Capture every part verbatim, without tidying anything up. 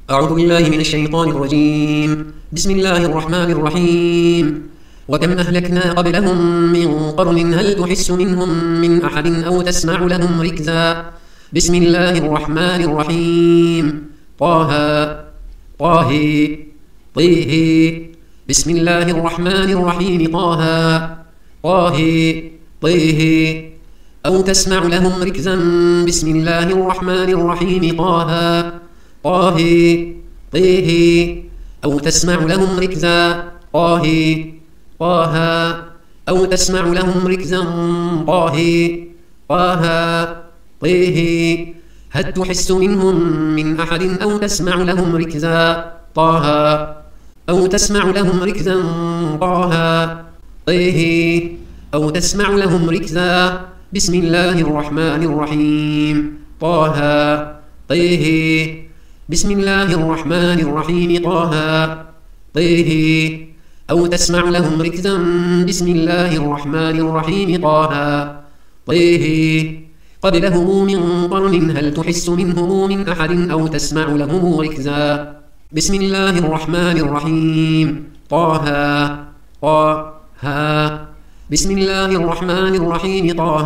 أعوذ بالله من الشيطان الرجيم. بسم الله الرحمن الرحيم. وكم أهلكنا قبلهم من قرن هل تحس منهم من أحد أو تسمع لهم ركزا. بسم الله الرحمن الرحيم. طه طه طه. بسم الله الرحمن الرحيم. طه طه طه. أو تسمع لهم ركزا. بسم الله الرحمن الرحيم. طه طه طه. أو تسمع لهم ركزا. طه طه. أو تسمع لهم ركزا. طه طه طه. هل تحس منهم من أحد أو تسمع لهم ركزا. طه. أو تسمع لهم ركزا. طه طه. أو تسمع لهم ركزا. بسم الله الرحمن الرحيم. طه طه. بسم الله الرحمن الرحيم. طه طه. أو تسمع لهم ركزا. بسم الله الرحمن الرحيم. طه طه. قبلهم من قرن هل تحس منهم من أحد أو تسمع لهم ركزا. بسم الله الرحمن الرحيم. طه طه. بسم الله الرحمن الرحيم. طه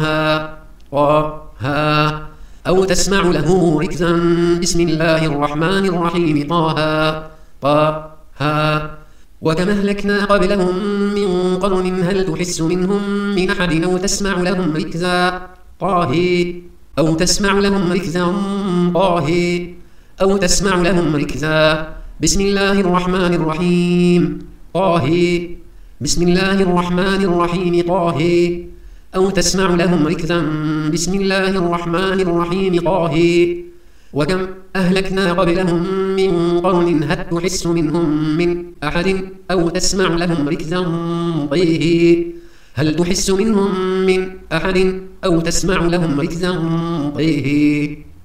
طه. أو تسمع له ركزا. بسم الله الرحمن الرحيم. طه طه. وكم أهلكنا قبلهم من قرن هل تحس منهم من أحد أو تسمع لهم ركزا. طه. أو تسمع لهم ركزا. طه. أو تسمع لهم ركزا. بسم الله الرحمن الرحيم. طه. بسم الله الرحمن الرحيم. طه. أو تسمع لهم ركزا. بسم الله الرحمن الرحيم. طه. وكم أهلكنا قبلهم من قرن هل تحس منهم من أحد أو تسمع لهم ركزا. طه. هل تحس منهم من أحد أو تسمع لهم ركزا. طه.